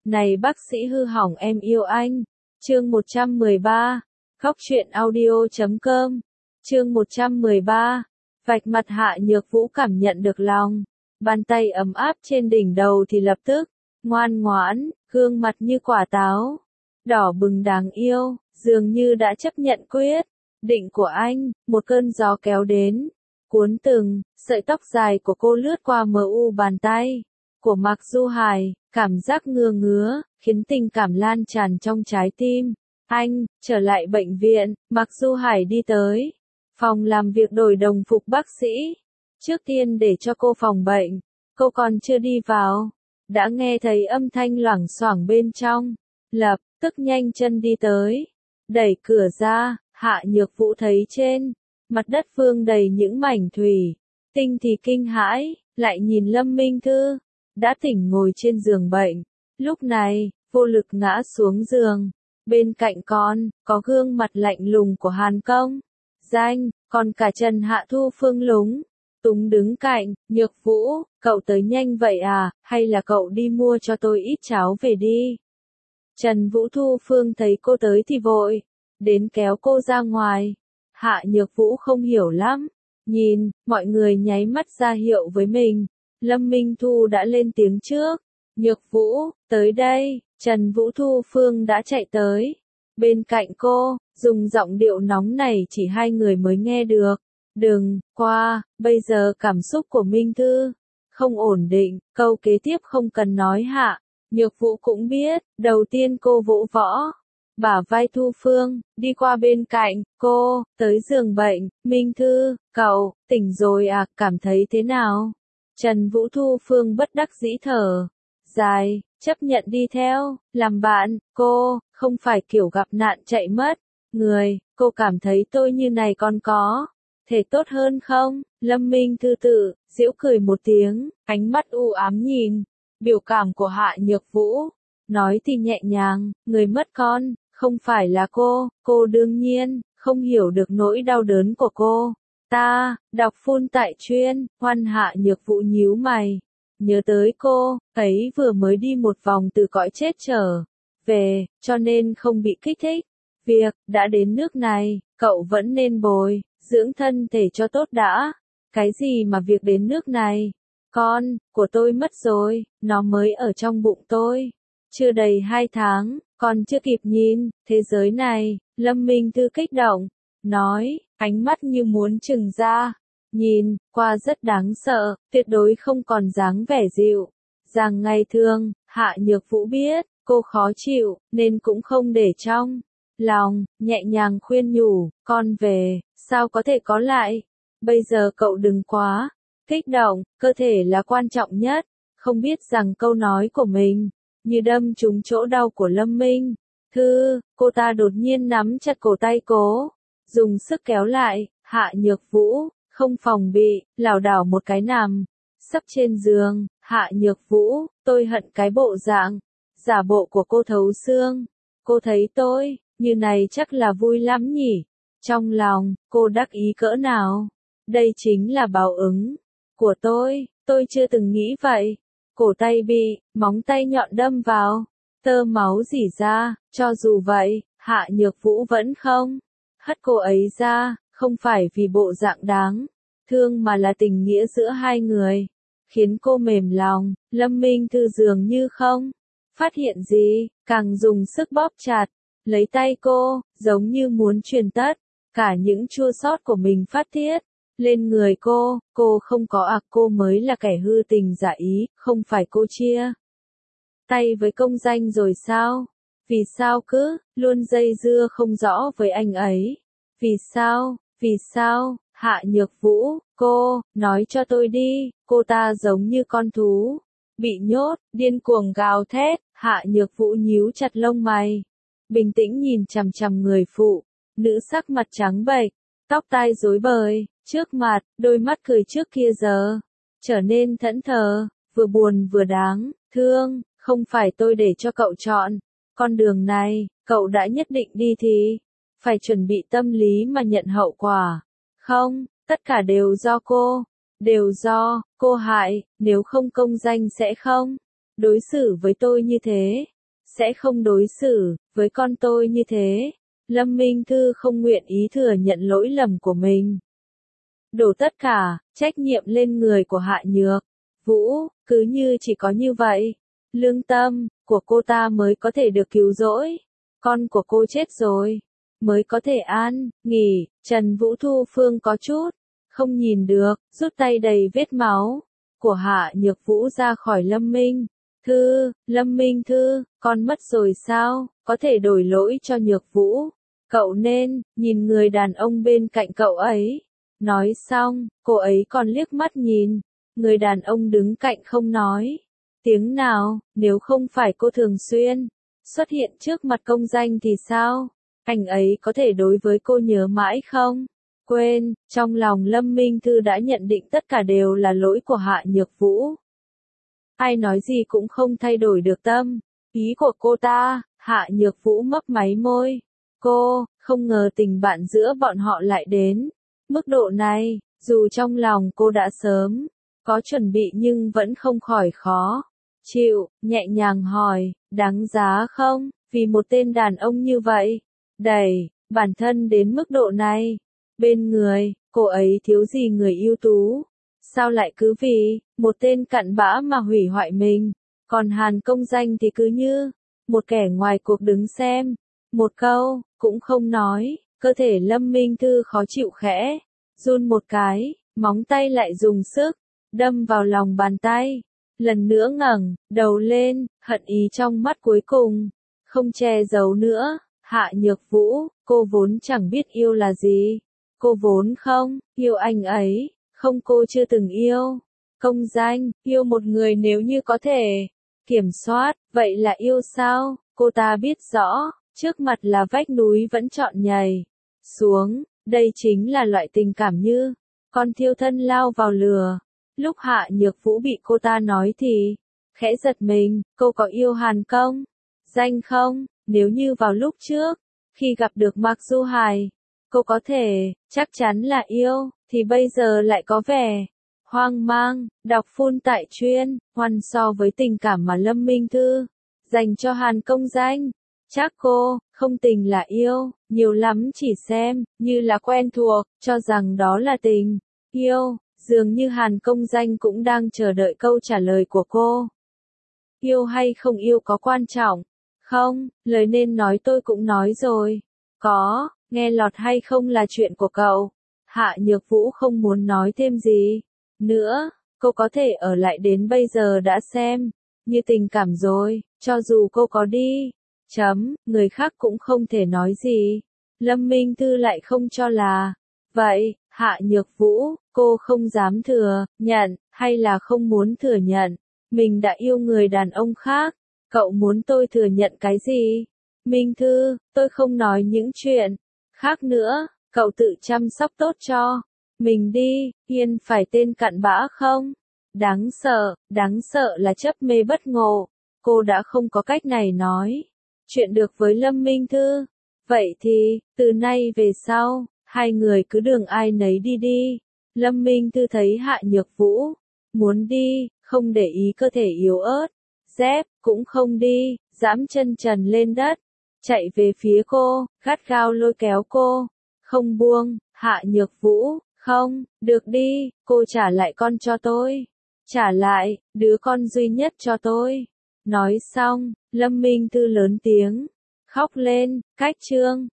Này bác sĩ hư hỏng em yêu anh. Chương 113. Khóc chuyện audio.com. Chương 113. Vạch mặt Hạ Nhược Vũ cảm nhận được lòng. Bàn tay ấm áp trên đỉnh đầu thì lập tức, ngoan ngoãn, gương mặt như quả táo. Đỏ bừng đáng yêu, dường như đã chấp nhận quyết định của anh, một cơn gió kéo đến. Cuốn từng sợi tóc dài của cô lướt qua mờ u bàn tay của Mạc Du Hải, cảm giác ngứa ngứa, khiến tình cảm lan tràn trong trái tim. Anh, trở lại bệnh viện, Mạc Du Hải đi tới phòng làm việc đổi đồng phục bác sĩ. Trước tiên để cho cô phòng bệnh, cô còn chưa đi vào, đã nghe thấy âm thanh loảng xoảng bên trong, lập tức nhanh chân đi tới, đẩy cửa ra. Hạ Nhược Vũ thấy trên mặt đất vương đầy những mảnh thủy tinh thì kinh hãi, lại nhìn Lâm Minh Thư, đã tỉnh ngồi trên giường bệnh, lúc này, vô lực ngã xuống giường. Bên cạnh con, có gương mặt lạnh lùng của Hàn Công Danh, còn cả Trần Hạ Thu Phương lúng túng đứng cạnh. Nhược Vũ, cậu tới nhanh vậy à, hay là cậu đi mua cho tôi ít cháo về đi. Trần Vũ Thu Phương thấy cô tới thì vội đến kéo cô ra ngoài. Hạ Nhược Vũ không hiểu lắm, nhìn mọi người nháy mắt ra hiệu với mình. Lâm Minh Thu đã lên tiếng trước. Nhược Vũ, tới đây. Trần Vũ Thu Phương đã chạy tới bên cạnh cô, dùng giọng điệu nóng này chỉ hai người mới nghe được. Đừng qua, bây giờ cảm xúc của Minh Thư không ổn định, câu kế tiếp không cần nói. Hạ Nhược Vũ cũng biết, đầu tiên cô vỗ võ bả vai Thu Phương, đi qua bên cạnh cô, tới giường bệnh. Minh Thư, cậu tỉnh rồi à, cảm thấy thế nào? Trần Vũ Thu Phương bất đắc dĩ thở dài, chấp nhận đi theo làm bạn cô, không phải kiểu gặp nạn chạy mất người. Cô cảm thấy tôi như này còn có thể tốt hơn không? Lâm Minh Thư tự giễu cười một tiếng, ánh mắt u ám nhìn biểu cảm của Hạ Nhược Vũ, nói thì nhẹ nhàng, người mất con không phải là cô đương nhiên không hiểu được nỗi đau đớn của cô. Ta đọc phun tại chuyên Hoan. Hạ Nhược Vũ nhíu mày, nhớ tới cô ấy vừa mới đi một vòng từ cõi chết trở về, cho nên không bị kích thích. Việc đã đến nước này, cậu vẫn nên bồi dưỡng thân thể cho tốt đã. Cái gì mà việc đến nước này? Con của tôi mất rồi, nó mới ở trong bụng tôi chưa đầy 2 tháng, còn chưa kịp nhìn thế giới này. Lâm Minh Thư kích động nói, ánh mắt như muốn trừng ra, nhìn qua rất đáng sợ, tuyệt đối không còn dáng vẻ dịu dàng ngày thường. Hạ Nhược Vũ biết cô khó chịu, nên cũng không để trong lòng, nhẹ nhàng khuyên nhủ, con về, sao có thể có lại. Bây giờ cậu đừng quá kích động, cơ thể là quan trọng nhất. Không biết rằng câu nói của mình như đâm trúng chỗ đau của Lâm Minh Thư. Cô ta đột nhiên nắm chặt cổ tay cố, dùng sức kéo lại. Hạ Nhược Vũ không phòng bị, lảo đảo một cái nằm sấp trên giường. Hạ Nhược Vũ, tôi hận cái bộ dạng giả bộ của cô thấu xương. Cô thấy tôi như này chắc là vui lắm nhỉ? Trong lòng cô đắc ý cỡ nào? Đây chính là báo ứng của tôi chưa từng nghĩ vậy. Cổ tay bị móng tay nhọn đâm vào, tơ máu rỉ ra. Cho dù vậy, Hạ Nhược Vũ vẫn không hất cô ấy ra, không phải vì bộ dạng đáng thương mà là tình nghĩa giữa hai người khiến cô mềm lòng. Lâm Minh Thư dường như không phát hiện gì, càng dùng sức bóp chặt lấy tay cô, giống như muốn truyền tất cả những chua xót của mình phát tiết lên người cô. Cô không có cô mới là kẻ hư tình giả ý, không phải cô chia tay với công danh rồi sao? Vì sao cứ luôn dây dưa không rõ với anh ấy? Vì sao? Hạ Nhược Vũ, cô nói cho tôi đi. Cô ta giống như con thú bị nhốt, điên cuồng gào thét. Hạ Nhược Vũ nhíu chặt lông mày, bình tĩnh nhìn chằm chằm người phụ nữ sắc mặt trắng bệch, tóc tai rối bời trước mặt. Đôi mắt cười trước kia giờ trở nên thẫn thờ, vừa buồn vừa đáng thương. Không phải tôi để cho cậu chọn con đường này, cậu đã nhất định đi thì phải chuẩn bị tâm lý mà nhận hậu quả. Không, tất cả đều do cô hại. Nếu không công danh sẽ không đối xử với tôi như thế. sẽ không đối xử với con tôi như thế. Lâm Minh Thư không nguyện ý thừa nhận lỗi lầm của mình. Đổ tất cả trách nhiệm lên người của Hạ Nhược Vũ, cứ như chỉ có như vậy, lương tâm của cô ta mới có thể được cứu rỗi. Con của cô chết rồi, mới có thể an nghỉ. Trần Vũ Thu Phương có chút không nhìn được, rút tay đầy vết máu của Hạ Nhược Vũ ra khỏi Lâm Minh Thư. Lâm Minh Thư, con mất rồi sao? Có thể đổi lỗi cho Nhược Vũ. Cậu nên nhìn người đàn ông bên cạnh cậu ấy. Nói xong, cô ấy còn liếc mắt nhìn người đàn ông đứng cạnh không nói tiếng nào. Nếu không phải cô thường xuyên xuất hiện trước mặt công danh thì sao? Anh ấy có thể đối với cô nhớ mãi không? Quên, trong lòng Lâm Minh Thư đã nhận định tất cả đều là lỗi của Hạ Nhược Vũ. Ai nói gì cũng không thay đổi được tâm ý của cô ta. Hạ Nhược Vũ mấp máy môi. Cô không ngờ tình bạn giữa bọn họ lại đến mức độ này. Dù trong lòng cô đã sớm có chuẩn bị nhưng vẫn không khỏi khó chịu. Nhẹ nhàng hỏi, đáng giá không? Vì một tên đàn ông như vậy, đẩy bản thân đến mức độ này. Bên người cô ấy thiếu gì người ưu tú, sao lại cứ vì một tên cặn bã mà hủy hoại mình? Còn Hàn Công Danh thì cứ như một kẻ ngoài cuộc đứng xem, một câu cũng không nói. Cơ thể Lâm Minh Thư khó chịu khẽ run một cái, móng tay lại dùng sức đâm vào lòng bàn tay. Lần nữa ngẩng đầu lên, hận ý trong mắt cuối cùng không che giấu nữa. Hạ Nhược Vũ, cô vốn chẳng biết yêu là gì. Cô vốn không yêu anh ấy. Không, cô chưa từng yêu Công Danh. Yêu một người nếu như có thể kiểm soát, vậy là yêu sao? Cô ta biết rõ, trước mặt là vách núi vẫn chọn nhảy xuống. Đây chính là loại tình cảm như con thiêu thân lao vào lửa. Lúc Hạ Nhược Vũ bị cô ta nói thì khẽ giật mình. Cô có yêu Hàn Công Danh không? Nếu như vào lúc trước, khi gặp được Mạc Du Hải, cô có thể chắc chắn là yêu, thì bây giờ lại có vẻ hoang mang. Đọc phun tại chuyên Hoan so với tình cảm mà Lâm Minh Thư dành cho Hàn Công Danh, chắc cô không tình là yêu, nhiều lắm chỉ xem như là quen thuộc, cho rằng đó là tình yêu. Dường như Hàn Công Danh cũng đang chờ đợi câu trả lời của cô. Yêu hay không yêu có quan trọng không? Lời nên nói tôi cũng nói rồi. Có nghe lọt hay không là chuyện của cậu. Hạ Nhược Vũ không muốn nói thêm gì nữa. Cô có thể ở lại đến bây giờ đã xem như tình cảm rồi. Cho dù cô có đi người khác cũng không thể nói gì. Lâm Minh Thư lại không cho là vậy. Hạ Nhược Vũ, cô không dám thừa nhận, hay là không muốn thừa nhận mình đã yêu người đàn ông khác. Cậu muốn tôi thừa nhận cái gì? Minh Thư, tôi không nói những chuyện khác nữa. Cậu tự chăm sóc tốt cho mình đi. Yên phải tên cặn bã không? Đáng sợ là chấp mê bất ngộ. Cô đã không có cách này nói chuyện được với Lâm Minh Thư. Vậy thì, từ nay về sau, hai người cứ đường ai nấy đi đi. Lâm Minh Thư thấy Hạ Nhược Vũ muốn đi, không để ý cơ thể yếu ớt, dép cũng không đi, dẫm chân trần lên đất, chạy về phía cô, gắt gao lôi kéo cô, không buông. Hạ Nhược Vũ, không, được đi, cô trả lại con cho tôi. Trả lại, đứa con duy nhất cho tôi. Nói xong, Lâm Minh Thư lớn tiếng khóc lên. Cách chương